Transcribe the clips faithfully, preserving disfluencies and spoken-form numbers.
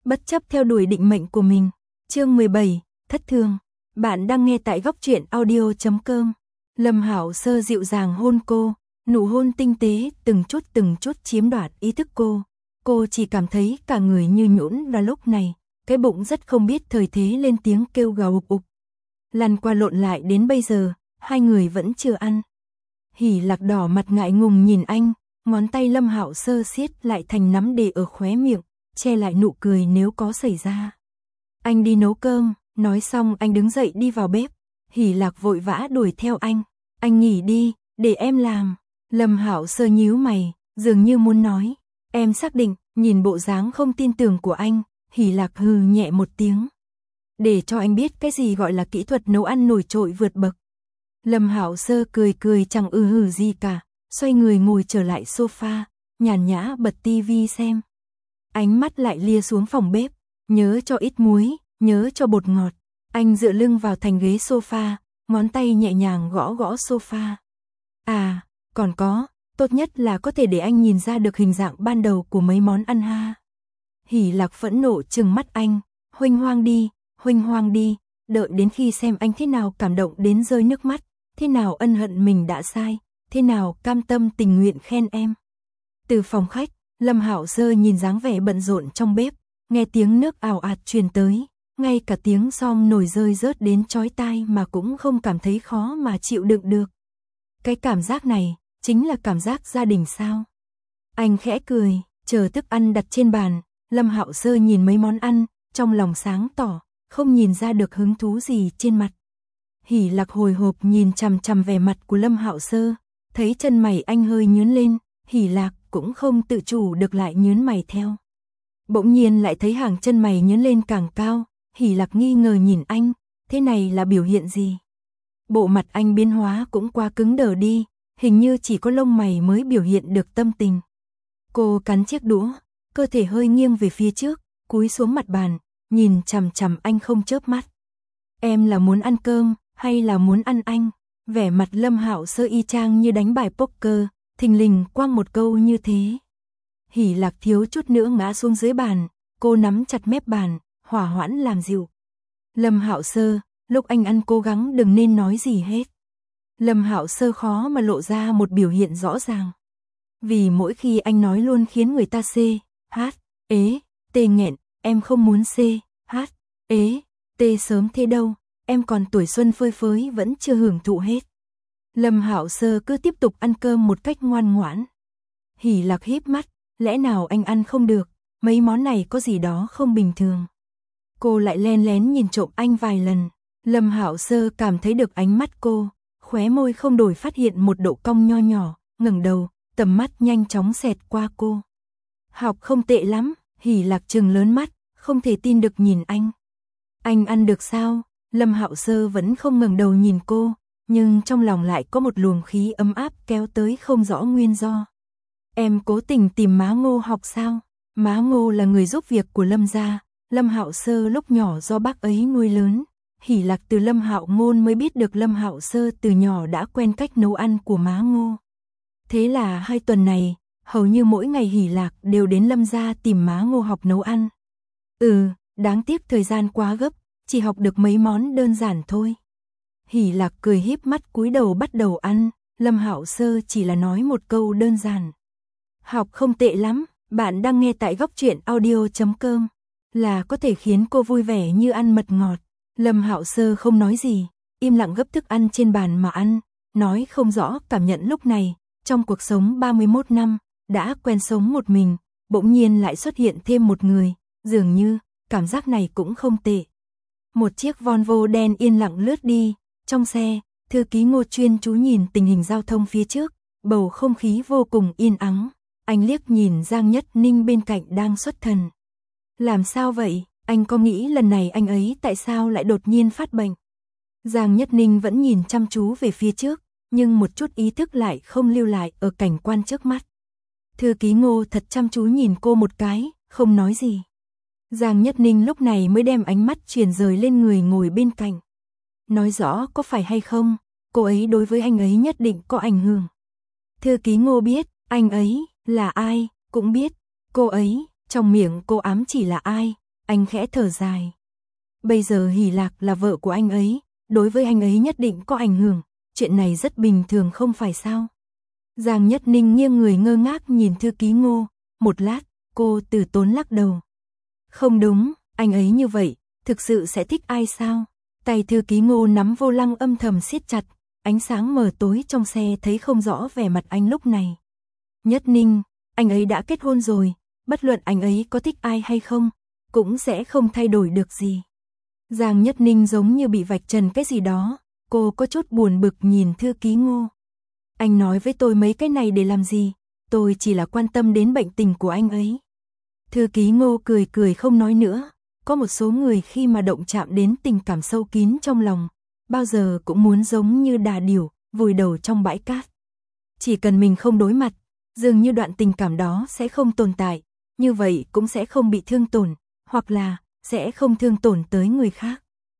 bất chấp theo đuổi định mệnh của mình. Chương mười bảy, thất thường. Bạn đang nghe tại góc truyện audio chấm com. Lâm Hạo Sơ dịu dàng hôn cô, nụ hôn tinh tế từng chút từng chút chiếm đoạt ý thức cô. Cô chỉ cảm thấy cả người như nhũn ra lúc này, cái bụng rất không biết thời thế lên tiếng kêu gào ục ục. Lăn qua lộn lại đến bây giờ, hai người vẫn chưa ăn. Hỉ Lạc đỏ mặt ngại ngùng nhìn anh, ngón tay Lâm Hạo Sơ siết lại thành nắm để ở khóe miệng, che lại nụ cười nếu có xảy ra. Anh đi nấu cơm, nói xong anh đứng dậy đi vào bếp. Hỉ Lạc vội vã đuổi theo anh. Anh nghỉ đi, để em làm. Lâm Hạo Sơ nhíu mày, dường như muốn nói. Em xác định, nhìn bộ dáng không tin tưởng của anh, Hỉ Lạc hừ nhẹ một tiếng. Để cho anh biết cái gì gọi là kỹ thuật nấu ăn nổi trội vượt bậc. Lâm Hạo Sơ cười cười chẳng ư hừ gì cả, xoay người ngồi trở lại sofa, nhàn nhã bật tivi xem. Ánh mắt lại lia xuống phòng bếp, nhớ cho ít muối, nhớ cho bột ngọt. Anh dựa lưng vào thành ghế sofa, ngón tay nhẹ nhàng gõ gõ sofa. À, còn có, tốt nhất là có thể để anh nhìn ra được hình dạng ban đầu của mấy món ăn ha. Hỉ Lạc phẫn nộ trừng mắt anh, huênh hoang đi, huênh hoang đi, đợi đến khi xem anh thế nào cảm động đến rơi nước mắt, thế nào ân hận mình đã sai, thế nào cam tâm tình nguyện khen em. Từ phòng khách, Lâm Hạo Sơ nhìn dáng vẻ bận rộn trong bếp, nghe tiếng nước ào ạt truyền tới, ngay cả tiếng xom nồi rơi rớt đến chói tai mà cũng không cảm thấy khó mà chịu đựng được. Cái cảm giác này, chính là cảm giác gia đình sao? Anh khẽ cười, chờ thức ăn đặt trên bàn, Lâm Hạo Sơ nhìn mấy món ăn, trong lòng sáng tỏ, không nhìn ra được hứng thú gì trên mặt. Hỉ Lạc hồi hộp nhìn chằm chằm vẻ mặt của Lâm Hạo Sơ, thấy chân mày anh hơi nhướng lên, Hỉ Lạc cũng không tự chủ được lại nhướng mày theo. Bỗng nhiên lại thấy hàng chân mày nhướng lên càng cao, Hỉ Lạc nghi ngờ nhìn anh, thế này là biểu hiện gì? Bộ mặt anh biến hóa cũng quá cứng đờ đi, hình như chỉ có lông mày mới biểu hiện được tâm tình. Cô cắn chiếc đũa, cơ thể hơi nghiêng về phía trước, cúi xuống mặt bàn, nhìn chằm chằm anh không chớp mắt. Em là muốn ăn cơm, hay là muốn ăn anh? Vẻ mặt Lâm Hạo Sơ y chang như đánh bài poker, thình lình quăng một câu như thế. Hỉ Lạc thiếu chút nữa ngã xuống dưới bàn, cô nắm chặt mép bàn, hỏa hoãn làm dịu. Lâm Hạo Sơ, lúc anh ăn cố gắng đừng nên nói gì hết. Lâm Hạo Sơ khó mà lộ ra một biểu hiện rõ ràng. Vì mỗi khi anh nói luôn khiến người ta xê, hát, ế, tê nghẹn, em không muốn xê, hát, ế, tê sớm thế đâu, em còn tuổi xuân phơi phới vẫn chưa hưởng thụ hết. Lâm Hạo Sơ cứ tiếp tục ăn cơm một cách ngoan ngoãn. Hỉ Lạc híp mắt, lẽ nào anh ăn không được, mấy món này có gì đó không bình thường. Cô lại len lén nhìn trộm anh vài lần, Lâm Hạo Sơ cảm thấy được ánh mắt cô, khóe môi không đổi phát hiện một độ cong nho nhỏ, ngẩng đầu, tầm mắt nhanh chóng xẹt qua cô. Học không tệ lắm, Hỉ Lạc trừng lớn mắt, không thể tin được nhìn anh. Anh ăn được sao? Lâm Hạo Sơ vẫn không ngẩng đầu nhìn cô, nhưng trong lòng lại có một luồng khí ấm áp kéo tới không rõ nguyên do. Em cố tình tìm má Ngô học sao? Má Ngô là người giúp việc của Lâm gia, Lâm Hạo Sơ lúc nhỏ do bác ấy nuôi lớn. Hỉ Lạc từ Lâm Hạo Ngôn mới biết được Lâm Hạo Sơ từ nhỏ đã quen cách nấu ăn của má Ngô. Thế là hai tuần này, hầu như mỗi ngày Hỉ Lạc đều đến Lâm gia tìm má Ngô học nấu ăn. Ừ, đáng tiếc thời gian quá gấp, chỉ học được mấy món đơn giản thôi. Hỉ Lạc cười híp mắt cúi đầu bắt đầu ăn, Lâm Hạo Sơ chỉ là nói một câu đơn giản. Học không tệ lắm, bạn đang nghe tại góc truyện audio chấm com, là có thể khiến cô vui vẻ như ăn mật ngọt. Lâm Hạo Sơ không nói gì, im lặng gấp thức ăn trên bàn mà ăn, nói không rõ cảm nhận lúc này, trong cuộc sống ba mươi mốt năm, đã quen sống một mình, bỗng nhiên lại xuất hiện thêm một người, dường như, cảm giác này cũng không tệ. Một chiếc Volvo đen yên lặng lướt đi, trong xe, thư ký Ngô chuyên chú nhìn tình hình giao thông phía trước, bầu không khí vô cùng yên ắng, anh liếc nhìn Giang Nhất Ninh bên cạnh đang xuất thần. Làm sao vậy? Anh có nghĩ lần này anh ấy tại sao lại đột nhiên phát bệnh? Giang Nhất Ninh vẫn nhìn chăm chú về phía trước, nhưng một chút ý thức lại không lưu lại ở cảnh quan trước mắt. Thư ký Ngô thật chăm chú nhìn cô một cái, không nói gì. Giang Nhất Ninh lúc này mới đem ánh mắt chuyển rời lên người ngồi bên cạnh. Nói rõ có phải hay không, cô ấy đối với anh ấy nhất định có ảnh hưởng. Thư ký Ngô biết, anh ấy là ai, cũng biết, cô ấy, trong miệng cô ám chỉ là ai, anh khẽ thở dài. Bây giờ Hỷ Lạc là vợ của anh ấy, đối với anh ấy nhất định có ảnh hưởng, chuyện này rất bình thường không phải sao? Giang Nhất Ninh nghiêng người ngơ ngác nhìn thư ký Ngô, một lát, cô từ tốn lắc đầu. Không đúng, anh ấy như vậy, thực sự sẽ thích ai sao? Tay thư ký Ngô nắm vô lăng âm thầm siết chặt, ánh sáng mờ tối trong xe thấy không rõ vẻ mặt anh lúc này. Nhất Ninh, anh ấy đã kết hôn rồi, bất luận anh ấy có thích ai hay không, cũng sẽ không thay đổi được gì. Giang Nhất Ninh giống như bị vạch trần cái gì đó, cô có chút buồn bực nhìn thư ký Ngô. Anh nói với tôi mấy cái này để làm gì, tôi chỉ là quan tâm đến bệnh tình của anh ấy. Thư ký Ngô cười cười không nói nữa, có một số người khi mà động chạm đến tình cảm sâu kín trong lòng, bao giờ cũng muốn giống như đà điểu, vùi đầu trong bãi cát. Chỉ cần mình không đối mặt, dường như đoạn tình cảm đó sẽ không tồn tại, như vậy cũng sẽ không bị thương tổn, hoặc là sẽ không thương tổn tới người khác.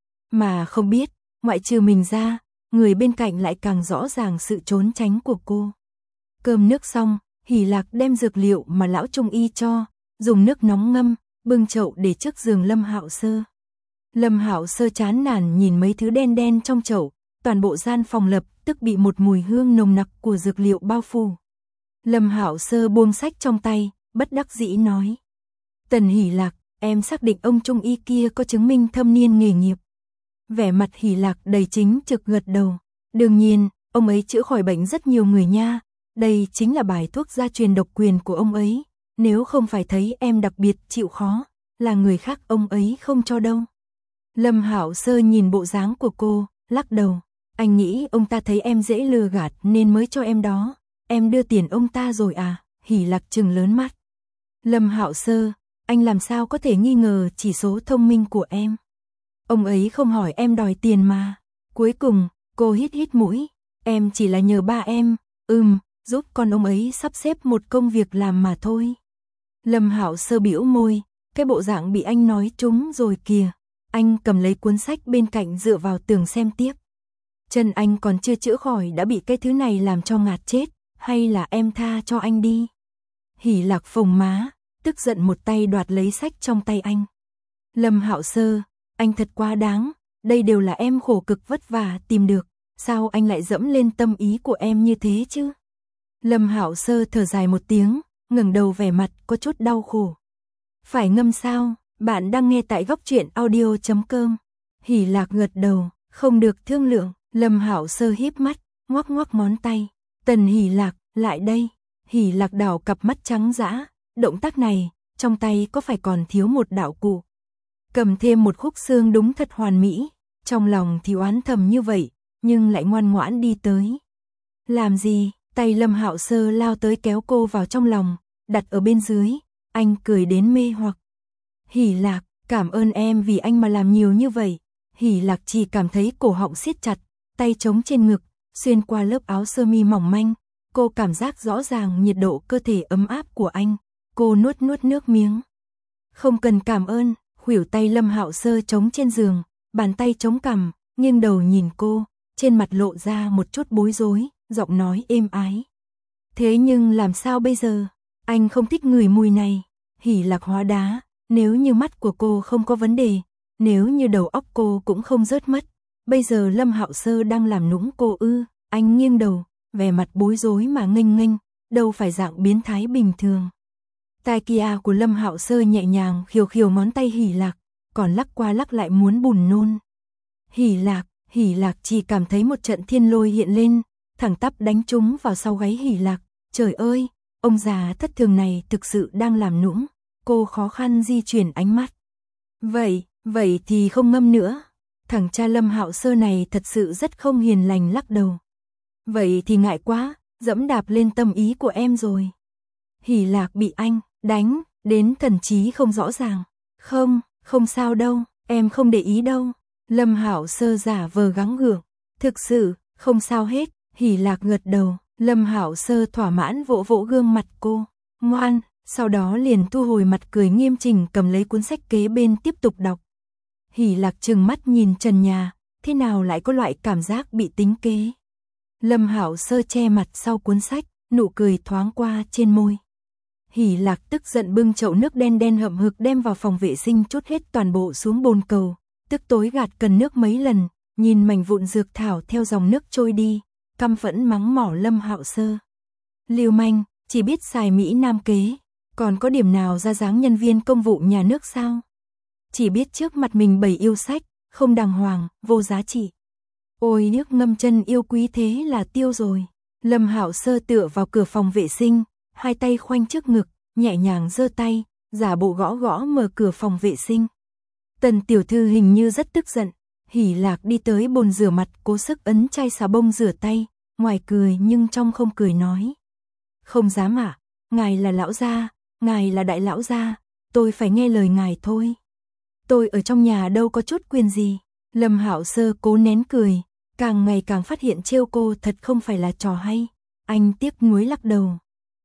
Mà không biết, ngoại trừ mình ra, người bên cạnh lại càng rõ ràng sự trốn tránh của cô. Cơm nước xong, Hỷ Lạc đem dược liệu mà lão trung y cho, dùng nước nóng ngâm, bưng chậu để trước giường Lâm Hạo Sơ. Lâm Hạo Sơ chán nản nhìn mấy thứ đen đen trong chậu, toàn bộ gian phòng lập tức bị một mùi hương nồng nặc của dược liệu bao phủ. Lâm Hạo Sơ buông sách trong tay, bất đắc dĩ nói: "Tần Hỷ Lạc, em xác định ông trung y kia có chứng minh thâm niên nghề nghiệp?" Vẻ mặt Hỷ Lạc đầy chính trực gật đầu. "Đương nhiên, ông ấy chữa khỏi bệnh rất nhiều người nha, đây chính là bài thuốc gia truyền độc quyền của ông ấy, nếu không phải thấy em đặc biệt chịu khó, là người khác ông ấy không cho đâu." Lâm Hạo Sơ nhìn bộ dáng của cô, lắc đầu: "Anh nghĩ ông ta thấy em dễ lừa gạt nên mới cho em đó, em đưa tiền ông ta rồi à?" Hỷ Lạc trừng lớn mắt. "Lâm Hạo Sơ, anh làm sao có thể nghi ngờ chỉ số thông minh của em? Ông ấy không hỏi em đòi tiền mà." Cuối cùng, cô hít hít mũi: "Em chỉ là nhờ ba em, ừm, giúp con ông ấy sắp xếp một công việc làm mà thôi." Lâm Hạo Sơ bĩu môi, cái bộ dạng bị anh nói trúng rồi kìa. Anh cầm lấy cuốn sách bên cạnh dựa vào tường xem tiếp. Chân anh còn chưa chữa khỏi đã bị cái thứ này làm cho ngạt chết, hay là em tha cho anh đi? Hỷ Lạc phồng má, tức giận một tay đoạt lấy sách trong tay anh. Lâm Hạo Sơ, anh thật quá đáng, đây đều là em khổ cực vất vả tìm được, sao anh lại dẫm lên tâm ý của em như thế chứ? Lâm Hạo Sơ thở dài một tiếng, ngẩng đầu vẻ mặt có chút đau khổ. Phải ngâm sao? Bạn đang nghe tại góc truyện audio chấm com. Hỷ Lạc gật đầu, không được thương lượng. Lâm Hạo Sơ híp mắt, ngoắc ngoắc ngón tay. Tần Hỷ Lạc, lại đây. Hỷ Lạc đảo cặp mắt trắng dã, động tác này, trong tay có phải còn thiếu một đạo cụ. Cầm thêm một khúc xương đúng thật hoàn mỹ, trong lòng thì oán thầm như vậy, nhưng lại ngoan ngoãn đi tới. Làm gì? Tay Lâm Hạo Sơ lao tới kéo cô vào trong lòng, đặt ở bên dưới, anh cười đến mê hoặc. Hỷ Lạc, cảm ơn em vì anh mà làm nhiều như vậy. Hỷ Lạc chỉ cảm thấy cổ họng siết chặt, tay chống trên ngực, xuyên qua lớp áo sơ mi mỏng manh, cô cảm giác rõ ràng nhiệt độ cơ thể ấm áp của anh, cô nuốt nuốt nước miếng. Không cần cảm ơn, khuỷu tay Lâm Hạo Sơ chống trên giường, bàn tay chống cằm, nghiêng đầu nhìn cô, trên mặt lộ ra một chút bối rối, giọng nói êm ái. Thế nhưng làm sao bây giờ? Anh không thích ngửi mùi này. Hỷ Lạc hóa đá, nếu như mắt của cô không có vấn đề, nếu như đầu óc cô cũng không rớt mất, bây giờ Lâm Hạo Sơ đang làm nũng cô ư? Anh nghiêng đầu, vẻ mặt bối rối mà nghênh nghênh, đâu phải dạng biến thái bình thường. Tai kia của Lâm Hạo Sơ nhẹ nhàng khiêu khiêu ngón tay Hỷ Lạc, còn lắc qua lắc lại muốn buồn nôn. Hỷ Lạc, Hỷ Lạc chỉ cảm thấy một trận thiên lôi hiện lên, thẳng tắp đánh trúng vào sau gáy Hỷ Lạc. Trời ơi, ông già thất thường này thực sự đang làm nũng. Cô khó khăn di chuyển ánh mắt. Vậy, vậy thì không ngâm nữa. Thằng cha Lâm Hạo Sơ này thật sự rất không hiền lành lắc đầu. Vậy thì ngại quá, dẫm đạp lên tâm ý của em rồi. Hỷ Lạc bị anh đánh đến thần trí không rõ ràng. Không, không sao đâu, em không để ý đâu. Lâm Hạo Sơ giả vờ gắng gượng. Thực sự, không sao hết. Hỷ Lạc gật đầu. Lâm Hạo Sơ thỏa mãn vỗ vỗ gương mặt cô. Ngoan. Sau đó liền thu hồi mặt cười nghiêm chỉnh cầm lấy cuốn sách kế bên tiếp tục đọc. Hỷ Lạc trừng mắt nhìn trần nhà, thế nào lại có loại cảm giác bị tính kế. Lâm Hạo Sơ che mặt sau cuốn sách, nụ cười thoáng qua trên môi. Hỷ Lạc tức giận bưng chậu nước đen đen hậm hực đem vào phòng vệ sinh trút hết toàn bộ xuống bồn cầu, tức tối gạt cần nước mấy lần, nhìn mảnh vụn dược thảo theo dòng nước trôi đi, căm phẫn mắng mỏ Lâm Hạo Sơ. Lưu manh, chỉ biết xài Mỹ Nam kế, còn có điểm nào ra dáng nhân viên công vụ nhà nước sao? Chỉ biết trước mặt mình bày yêu sách, không đàng hoàng, vô giá trị. Ôi nước ngâm chân yêu quý thế là tiêu rồi. Lâm Hạo Sơ tựa vào cửa phòng vệ sinh, hai tay khoanh trước ngực, nhẹ nhàng giơ tay, giả bộ gõ gõ mở cửa phòng vệ sinh. Tần tiểu thư hình như rất tức giận, Hỷ Lạc đi tới bồn rửa mặt cố sức ấn chai xà bông rửa tay, ngoài cười nhưng trong không cười nói. Không dám ạ, à, ngài là lão gia, ngài là đại lão gia, tôi phải nghe lời ngài thôi. Tôi ở trong nhà đâu có chút quyền gì. Lâm Hạo Sơ cố nén cười, càng ngày càng phát hiện trêu cô thật không phải là trò hay. Anh tiếc nuối lắc đầu.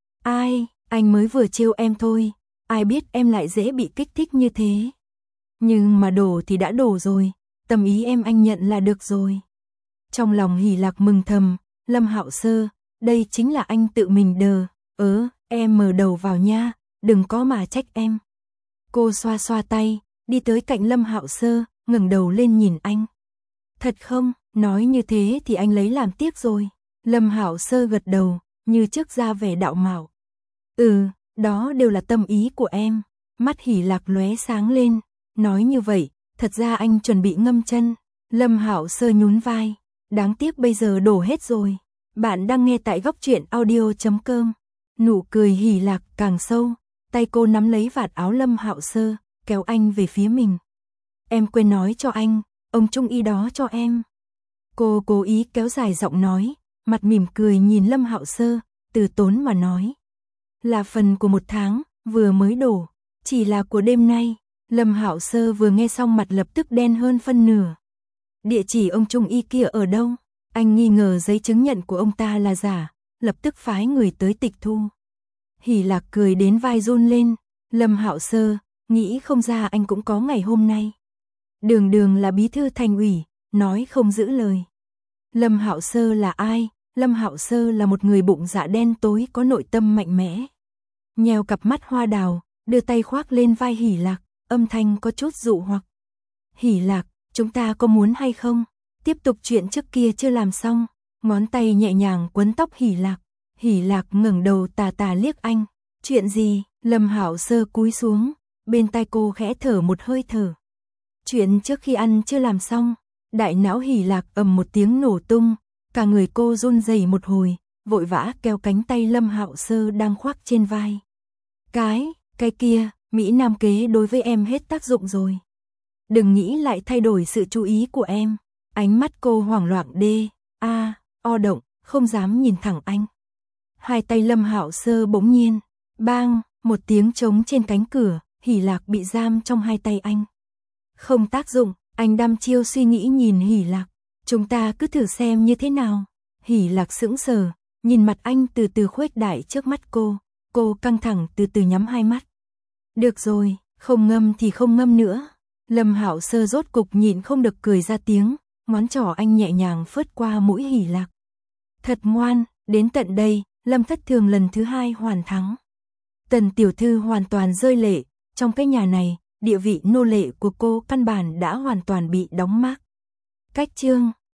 Ai, anh mới vừa trêu em thôi, ai biết em lại dễ bị kích thích như thế. Nhưng mà đổ thì đã đổ rồi, tâm ý em anh nhận là được rồi. Trong lòng Hỷ Lạc mừng thầm, Lâm Hạo Sơ, đây chính là anh tự mình đờ, ớ, em mở đầu vào nha, đừng có mà trách em. Cô xoa xoa tay, đi tới cạnh Lâm Hạo Sơ, ngẩng đầu lên nhìn anh. Thật không, nói như thế thì anh lấy làm tiếc rồi. Lâm Hạo Sơ gật đầu, như trước ra vẻ đạo mạo. Ừ, đó đều là tâm ý của em. Mắt Hỷ Lạc lóe sáng lên, nói như vậy, thật ra anh chuẩn bị ngâm chân. Lâm Hạo Sơ nhún vai, đáng tiếc bây giờ đổ hết rồi. Bạn đang nghe tại góc truyện audio chấm com. Nụ cười Hỷ Lạc càng sâu, tay cô nắm lấy vạt áo Lâm Hạo Sơ, kéo anh về phía mình. Em quên nói cho anh, ông trung y đó cho em. Cô cố ý kéo dài giọng nói, mặt mỉm cười nhìn Lâm Hạo Sơ, từ tốn mà nói. Là phần của một tháng, vừa mới đổ, chỉ là của đêm nay. Lâm Hạo Sơ vừa nghe xong mặt lập tức đen hơn phân nửa. Địa chỉ ông trung y kia ở đâu? Anh nghi ngờ giấy chứng nhận của ông ta là giả, lập tức phái người tới tịch thu. Hỷ Lạc cười đến vai run lên. Lâm Hạo Sơ, nghĩ không ra anh cũng có ngày hôm nay. Đường đường là bí thư thành ủy, nói không giữ lời. Lâm Hạo Sơ là ai? Lâm Hạo Sơ là một người bụng dạ đen tối có nội tâm mạnh mẽ. Nheo cặp mắt hoa đào, đưa tay khoác lên vai Hỷ Lạc, âm thanh có chút dụ hoặc. Hỷ Lạc, chúng ta có muốn hay không? Tiếp tục chuyện trước kia chưa làm xong, ngón tay nhẹ nhàng quấn tóc Hỷ Lạc. Hỷ Lạc ngẩng đầu tà tà liếc anh. Chuyện gì? Lâm Hạo Sơ cúi xuống, bên tai cô khẽ thở một hơi thở. Chuyện trước khi ăn chưa làm xong. Đại não Hỷ Lạc ầm một tiếng nổ tung, cả người cô run rẩy một hồi, vội vã kéo cánh tay Lâm Hạo Sơ đang khoác trên vai. Cái, cái kia, Mỹ Nam kế đối với em hết tác dụng rồi. Đừng nghĩ lại thay đổi sự chú ý của em. Ánh mắt cô hoảng loạn đê, a, o động, không dám nhìn thẳng anh. Hai tay Lâm Hạo Sơ bỗng nhiên, bang, một tiếng trống trên cánh cửa, Hỷ Lạc bị giam trong hai tay anh. Không tác dụng, anh đăm chiêu suy nghĩ nhìn Hỷ Lạc. Chúng ta cứ thử xem như thế nào. Hỷ Lạc sững sờ, nhìn mặt anh từ từ khuếch đại trước mắt cô. Cô căng thẳng từ từ nhắm hai mắt. Được rồi, không ngâm thì không ngâm nữa. Lâm Hạo Sơ rốt cục nhịn không được cười ra tiếng, ngón trỏ anh nhẹ nhàng phớt qua mũi Hỷ Lạc. Thật ngoan, đến tận đây, Lâm Thất Thường lần thứ hai hoàn thắng. Tần tiểu thư hoàn toàn rơi lệ, trong cái nhà này, địa vị nô lệ của cô căn bản đã hoàn toàn bị đóng mác. Cách chương